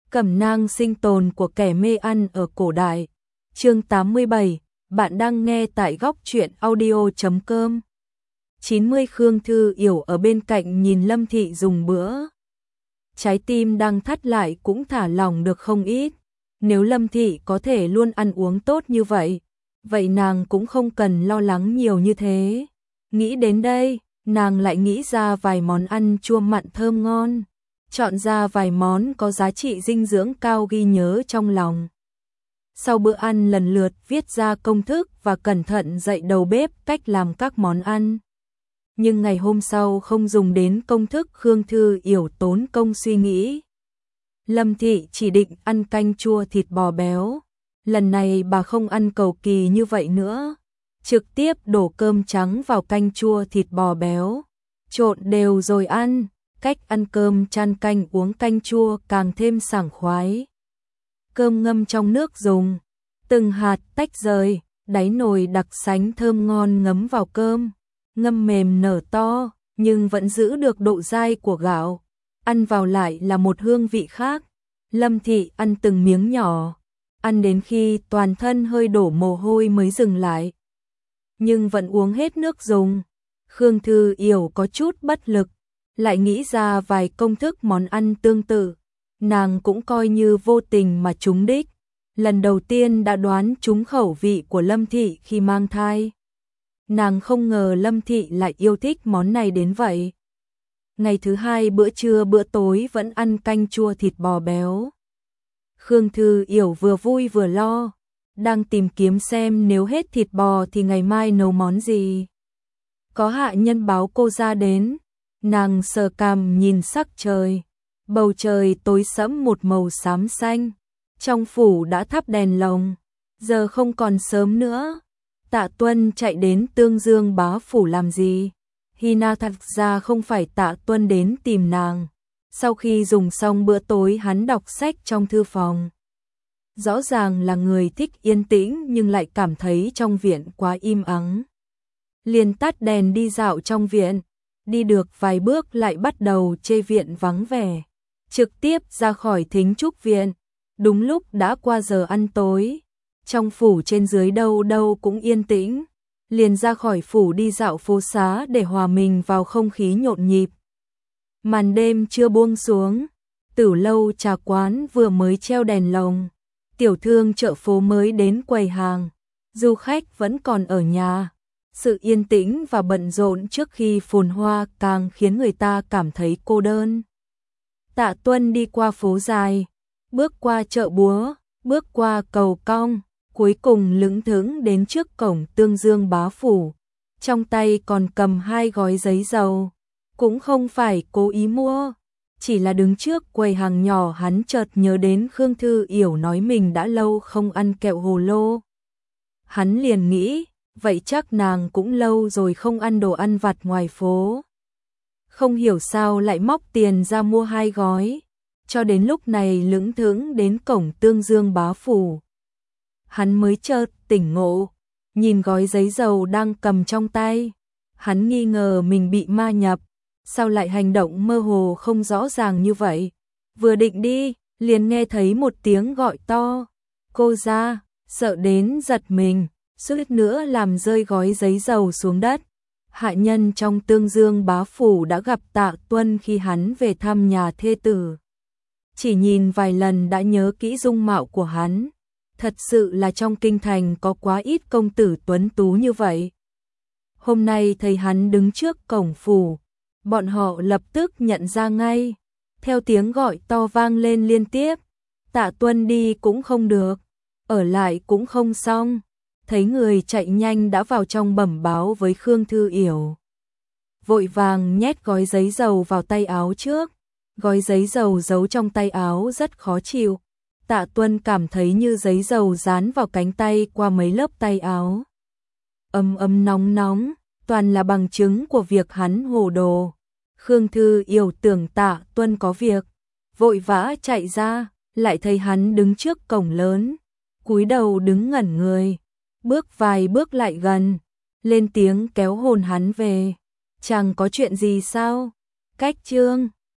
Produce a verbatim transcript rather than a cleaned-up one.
Cẩm nang sinh tồn của kẻ mê ăn ở cổ đại. Chương tám mươi bảy, bạn đang nghe tại góc truyện audio chấm com. chín mươi Khương Thư Yểu ở bên cạnh nhìn Lâm Thị dùng bữa. Trái tim đang thắt lại cũng thả lỏng được không ít. Nếu Lâm Thị có thể luôn ăn uống tốt như vậy, vậy nàng cũng không cần lo lắng nhiều như thế. Nghĩ đến đây, nàng lại nghĩ ra vài món ăn chua mặn thơm ngon. Chọn ra vài món có giá trị dinh dưỡng cao ghi nhớ trong lòng. Sau bữa ăn lần lượt viết ra công thức và cẩn thận dạy đầu bếp cách làm các món ăn. Nhưng ngày hôm sau không dùng đến công thức, Khương Thư Yểu tốn công suy nghĩ. Lâm Thị chỉ định ăn canh chua thịt bò béo. Lần này bà không ăn cầu kỳ như vậy nữa. Trực tiếp đổ cơm trắng vào canh chua thịt bò béo. Trộn đều rồi ăn. Cách ăn cơm chan canh uống canh chua càng thêm sảng khoái. Cơm ngâm trong nước dùng. Từng hạt tách rời. Đáy nồi đặc sánh thơm ngon ngấm vào cơm. Ngâm mềm nở to, nhưng vẫn giữ được độ dai của gạo. Ăn vào lại là một hương vị khác. Lâm Thị ăn từng miếng nhỏ. Ăn đến khi toàn thân hơi đổ mồ hôi mới dừng lại. Nhưng vẫn uống hết nước dùng. Khương Thư Yểu có chút bất lực. Lại nghĩ ra vài công thức món ăn tương tự. Nàng cũng coi như vô tình mà trúng đích. Lần đầu tiên đã đoán trúng khẩu vị của Lâm Thị khi mang thai. Nàng không ngờ Lâm Thị lại yêu thích món này đến vậy. Ngày thứ hai bữa trưa bữa tối vẫn ăn canh chua thịt bò béo. Khương Thư Yểu vừa vui vừa lo. Đang tìm kiếm xem nếu hết thịt bò thì ngày mai nấu món gì. Có hạ nhân báo cô ra đến. Nàng sờ cằm nhìn sắc trời. Bầu trời tối sẫm một màu xám xanh. Trong phủ đã thắp đèn lồng. Giờ không còn sớm nữa. Tạ Tuân chạy đến Tương Dương bá phủ làm gì? Hina thật ra không phải Tạ Tuân đến tìm nàng. Sau khi dùng xong bữa tối hắn đọc sách trong thư phòng. Rõ ràng là người thích yên tĩnh nhưng lại cảm thấy trong viện quá im ắng. Liền tắt đèn đi dạo trong viện. Đi được vài bước lại bắt đầu chê viện vắng vẻ. Trực tiếp ra khỏi thính trúc viện. Đúng lúc đã qua giờ ăn tối. Trong phủ trên dưới đâu đâu cũng yên tĩnh. Liền ra khỏi phủ đi dạo phố xá để hòa mình vào không khí nhộn nhịp. Màn đêm chưa buông xuống. Tử lâu trà quán vừa mới treo đèn lồng. Tiểu thương chợ phố mới đến quầy hàng. Du khách vẫn còn ở nhà. Sự yên tĩnh và bận rộn trước khi phồn hoa càng khiến người ta cảm thấy cô đơn. Tạ Tuân đi qua phố dài, bước qua chợ búa, bước qua cầu cong, cuối cùng lững thững đến trước cổng Tương Dương bá phủ. Trong tay còn cầm hai gói giấy dầu. Cũng không phải cố ý mua, chỉ là đứng trước quầy hàng nhỏ hắn chợt nhớ đến Khương Thư Yểu nói mình đã lâu không ăn kẹo hồ lô. Hắn liền nghĩ, vậy chắc nàng cũng lâu rồi không ăn đồ ăn vặt ngoài phố. Không hiểu sao lại móc tiền ra mua hai gói, cho đến lúc này lững thững đến cổng Tương Dương bá phủ. Hắn mới chợt tỉnh ngộ, nhìn gói giấy dầu đang cầm trong tay. Hắn nghi ngờ mình bị ma nhập, sao lại hành động mơ hồ không rõ ràng như vậy. Vừa định đi, liền nghe thấy một tiếng gọi to. Cô ra, sợ đến giật mình, suýt nữa làm rơi gói giấy dầu xuống đất. Hạ nhân trong Tương Dương bá phủ đã gặp Tạ Tuân khi hắn về thăm nhà thê tử. Chỉ nhìn vài lần đã nhớ kỹ dung mạo của hắn. Thật sự là trong kinh thành có quá ít công tử tuấn tú như vậy. Hôm nay thấy hắn đứng trước cổng phủ, bọn họ lập tức nhận ra ngay. Theo tiếng gọi to vang lên liên tiếp. Tạ Tuân đi cũng không được, ở lại cũng không xong. Thấy người chạy nhanh đã vào trong bẩm báo với Khương Thư Yểu. Vội vàng nhét gói giấy dầu vào tay áo trước. Gói giấy dầu giấu trong tay áo rất khó chịu. Tạ Tuân cảm thấy như giấy dầu dán vào cánh tay qua mấy lớp tay áo. Ấm ấm nóng nóng, toàn là bằng chứng của việc hắn hồ đồ. Khương Thư Yểu tưởng Tạ Tuân có việc, vội vã chạy ra, lại thấy hắn đứng trước cổng lớn, cúi đầu đứng ngẩn người. Bước vài bước lại gần, lên tiếng kéo hồn hắn về. Chẳng có chuyện gì sao? Cách trương.